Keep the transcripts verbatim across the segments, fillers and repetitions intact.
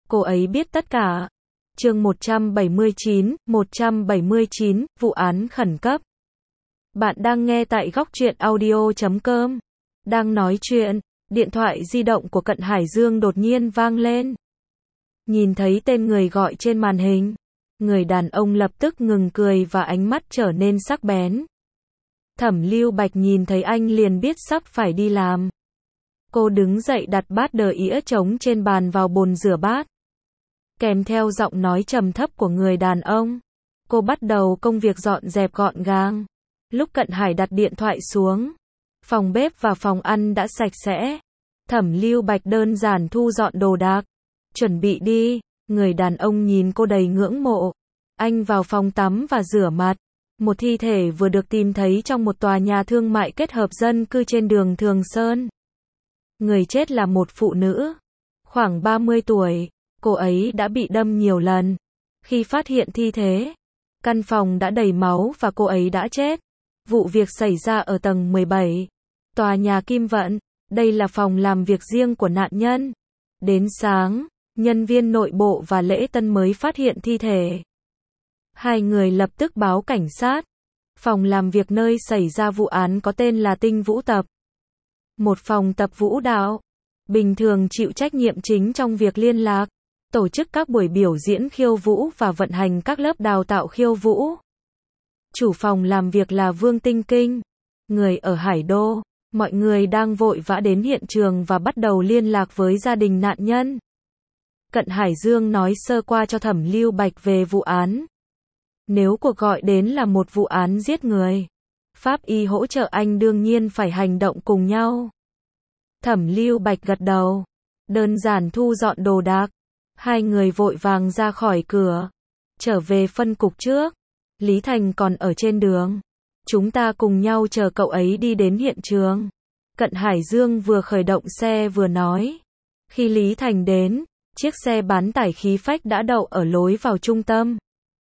cô ấy biết tất cả. Chương một trăm bảy mươi chín, một trăm bảy mươi chín, vụ án khẩn cấp. Bạn đang nghe tại góc truyện audio chấm com. Đang nói chuyện, điện thoại di động của Cận Hải Dương đột nhiên vang lên. Nhìn thấy tên người gọi trên màn hình, người đàn ông lập tức ngừng cười và ánh mắt trở nên sắc bén. Thẩm Lưu Bạch nhìn thấy anh liền biết sắp phải đi làm. Cô đứng dậy đặt bát đờ ĩa trống trên bàn vào bồn rửa bát. Kèm theo giọng nói trầm thấp của người đàn ông, cô bắt đầu công việc dọn dẹp gọn gàng. Lúc Cận Hải đặt điện thoại xuống, phòng bếp và phòng ăn đã sạch sẽ. Thẩm Lưu Bạch đơn giản thu dọn đồ đạc. Chuẩn bị đi, người đàn ông nhìn cô đầy ngưỡng mộ. Anh vào phòng tắm và rửa mặt. Một thi thể vừa được tìm thấy trong một tòa nhà thương mại kết hợp dân cư trên đường Thường Sơn. Người chết là một phụ nữ, khoảng ba mươi tuổi, cô ấy đã bị đâm nhiều lần. Khi phát hiện thi thể, căn phòng đã đầy máu và cô ấy đã chết. Vụ việc xảy ra ở tầng mười bảy, tòa nhà Kim Vận, đây là phòng làm việc riêng của nạn nhân. Đến sáng, nhân viên nội bộ và lễ tân mới phát hiện thi thể. Hai người lập tức báo cảnh sát. Phòng làm việc nơi xảy ra vụ án có tên là Tinh Vũ Tập. Một phòng tập vũ đạo, bình thường chịu trách nhiệm chính trong việc liên lạc, tổ chức các buổi biểu diễn khiêu vũ và vận hành các lớp đào tạo khiêu vũ. Chủ phòng làm việc là Vương Tinh Kinh, người ở Hải Đô. Mọi người đang vội vã đến hiện trường và bắt đầu liên lạc với gia đình nạn nhân. Cận Hải Dương nói sơ qua cho Thẩm Lưu Bạch về vụ án. Nếu cuộc gọi đến là một vụ án giết người, pháp y hỗ trợ anh đương nhiên phải hành động cùng nhau. Thẩm Lưu Bạch gật đầu, đơn giản thu dọn đồ đạc. Hai người vội vàng ra khỏi cửa, trở về phân cục trước. Lý Thành còn ở trên đường. Chúng ta cùng nhau chờ cậu ấy đi đến hiện trường. Cận Hải Dương vừa khởi động xe vừa nói. Khi Lý Thành đến, chiếc xe bán tải khí phách đã đậu ở lối vào trung tâm.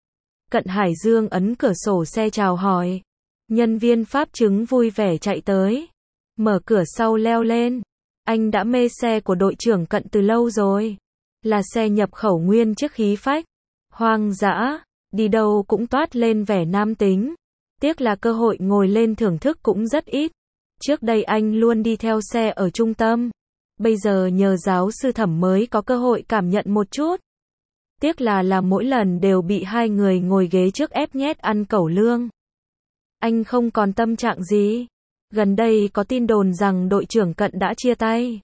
Cận Hải Dương ấn cửa sổ xe chào hỏi. Nhân viên pháp chứng vui vẻ chạy tới, mở cửa sau leo lên. Anh đã mê xe của đội trưởng Cận từ lâu rồi. Là xe nhập khẩu nguyên chiếc khí phách. Hoang dã, đi đâu cũng toát lên vẻ nam tính. Tiếc là cơ hội ngồi lên thưởng thức cũng rất ít. Trước đây anh luôn đi theo xe ở trung tâm. Bây giờ nhờ giáo sư Thẩm mới có cơ hội cảm nhận một chút. Tiếc là là mỗi lần đều bị hai người ngồi ghế trước ép nhét ăn cẩu lương. Anh không còn tâm trạng gì. Gần đây có tin đồn rằng đội trưởng Cận đã chia tay.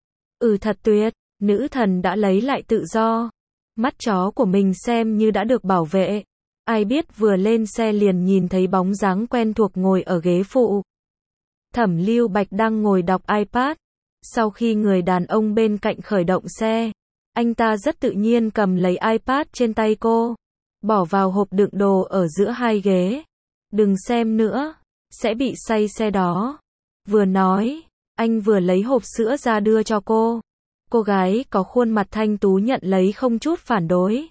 Ừ, thật tuyệt, nữ thần đã lấy lại tự do. Mắt chó của mình xem như đã được bảo vệ. Ai biết vừa lên xe liền nhìn thấy bóng dáng quen thuộc ngồi ở ghế phụ. Thẩm Lưu Bạch đang ngồi đọc iPad. Sau khi người đàn ông bên cạnh khởi động xe, anh ta rất tự nhiên cầm lấy iPad trên tay cô, bỏ vào hộp đựng đồ ở giữa hai ghế. Đừng xem nữa, sẽ bị say xe đó. Vừa nói, anh vừa lấy hộp sữa ra đưa cho cô. Cô gái có khuôn mặt thanh tú nhận lấy không chút phản đối.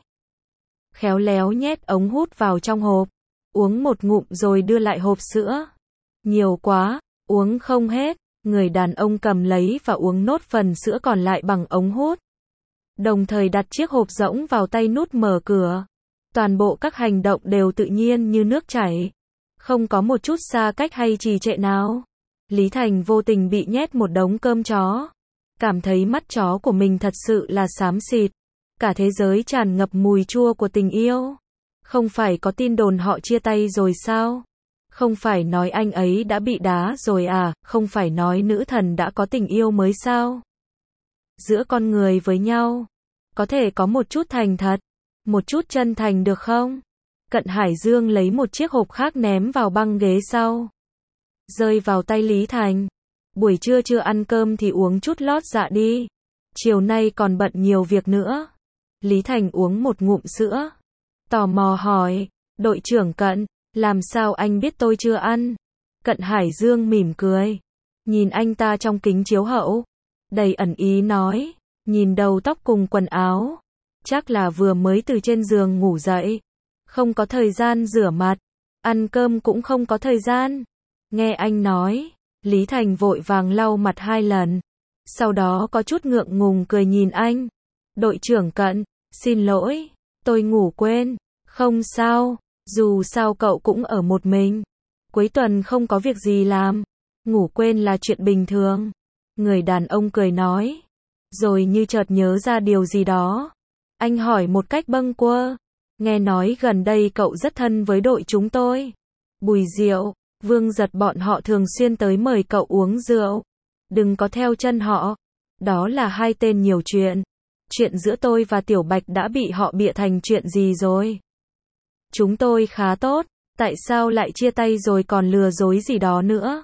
Khéo léo nhét ống hút vào trong hộp, uống một ngụm rồi đưa lại hộp sữa. Nhiều quá, uống không hết. Người đàn ông cầm lấy và uống nốt phần sữa còn lại bằng ống hút. Đồng thời đặt chiếc hộp rỗng vào tay nút mở cửa. Toàn bộ các hành động đều tự nhiên như nước chảy. Không có một chút xa cách hay trì trệ nào. Lý Thành vô tình bị nhét một đống cơm chó. Cảm thấy mắt chó của mình thật sự là xám xịt. Cả thế giới tràn ngập mùi chua của tình yêu. Không phải có tin đồn họ chia tay rồi sao? Không phải nói anh ấy đã bị đá rồi à? Không phải nói nữ thần đã có tình yêu mới sao? Giữa con người với nhau, có thể có một chút thành thật, một chút chân thành được không? Cận Hải Dương lấy một chiếc hộp khác ném vào băng ghế sau. Rơi vào tay Lý Thành. Buổi trưa chưa ăn cơm thì uống chút lót dạ đi. Chiều nay còn bận nhiều việc nữa. Lý Thành uống một ngụm sữa. Tò mò hỏi, đội trưởng Cận, làm sao anh biết tôi chưa ăn? Cận Hải Dương mỉm cười. Nhìn anh ta trong kính chiếu hậu. Đầy ẩn ý nói, nhìn đầu tóc cùng quần áo. Chắc là vừa mới từ trên giường ngủ dậy. Không có thời gian rửa mặt. Ăn cơm cũng không có thời gian. Nghe anh nói, Lý Thành vội vàng lau mặt hai lần. Sau đó có chút ngượng ngùng cười nhìn anh. Đội trưởng Cận, xin lỗi, tôi ngủ quên. Không sao, dù sao cậu cũng ở một mình. Cuối tuần không có việc gì làm. Ngủ quên là chuyện bình thường. Người đàn ông cười nói. Rồi như chợt nhớ ra điều gì đó. Anh hỏi một cách bâng quơ. Nghe nói gần đây cậu rất thân với đội chúng tôi. Bùi Diệu, Vương Giật bọn họ thường xuyên tới mời cậu uống rượu. Đừng có theo chân họ. Đó là hai tên nhiều chuyện. Chuyện giữa tôi và Tiểu Bạch đã bị họ bịa thành chuyện gì rồi? Chúng tôi khá tốt. Tại sao lại chia tay rồi còn lừa dối gì đó nữa?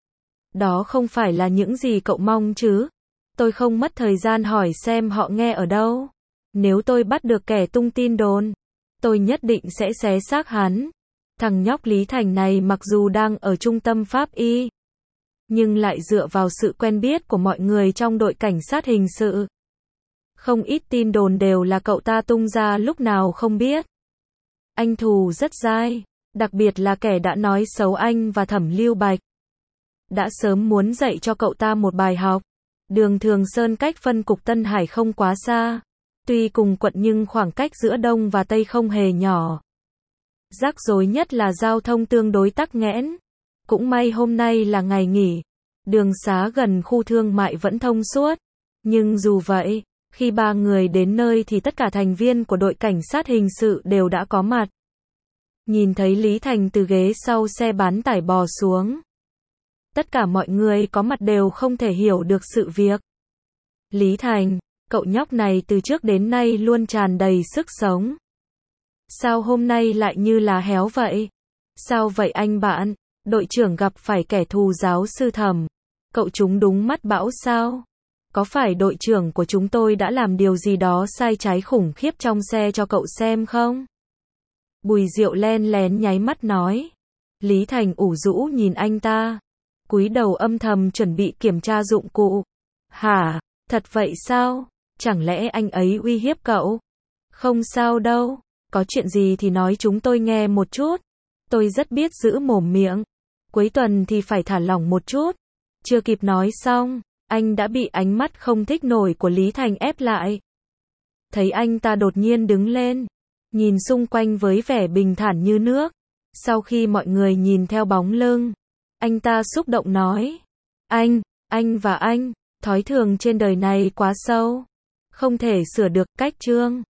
Đó không phải là những gì cậu mong chứ? Tôi không mất thời gian hỏi xem họ nghe ở đâu. Nếu tôi bắt được kẻ tung tin đồn, tôi nhất định sẽ xé xác hắn. Thằng nhóc Lý Thành này mặc dù đang ở trung tâm pháp y, nhưng lại dựa vào sự quen biết của mọi người trong đội cảnh sát hình sự. Không ít tin đồn đều là cậu ta tung ra lúc nào không biết. Anh thù rất dai, đặc biệt là kẻ đã nói xấu anh và Thẩm Lưu Bạch. Đã sớm muốn dạy cho cậu ta một bài học. Đường Thường Sơn cách phân cục Tân Hải không quá xa. Tuy cùng quận nhưng khoảng cách giữa Đông và Tây không hề nhỏ. Rắc rối nhất là giao thông tương đối tắc nghẽn. Cũng may hôm nay là ngày nghỉ. Đường xá gần khu thương mại vẫn thông suốt. Nhưng dù vậy, khi ba người đến nơi thì tất cả thành viên của đội cảnh sát hình sự đều đã có mặt. Nhìn thấy Lý Thành từ ghế sau xe bán tải bò xuống. Tất cả mọi người có mặt đều không thể hiểu được sự việc. Lý Thành, cậu nhóc này từ trước đến nay luôn tràn đầy sức sống. Sao hôm nay lại như là héo vậy? Sao vậy anh bạn? Đội trưởng gặp phải kẻ thù giáo sư Thẩm. Cậu trúng đúng mắt bão sao? Có phải đội trưởng của chúng tôi đã làm điều gì đó sai trái khủng khiếp trong xe cho cậu xem không? Bùi Diệu len lén nháy mắt nói. Lý Thành ủ rũ nhìn anh ta. Cúi đầu âm thầm chuẩn bị kiểm tra dụng cụ. Hả? Thật vậy sao? Chẳng lẽ anh ấy uy hiếp cậu? Không sao đâu. Có chuyện gì thì nói chúng tôi nghe một chút. Tôi rất biết giữ mồm miệng. Cuối tuần thì phải thả lỏng một chút. Chưa kịp nói xong, anh đã bị ánh mắt không thích nổi của Lý Thành ép lại. Thấy anh ta đột nhiên đứng lên, nhìn xung quanh với vẻ bình thản như nước. Sau khi mọi người nhìn theo bóng lưng, anh ta xúc động nói. Anh, anh và anh, thói thường trên đời này quá sâu. Không thể sửa được, cách Trương.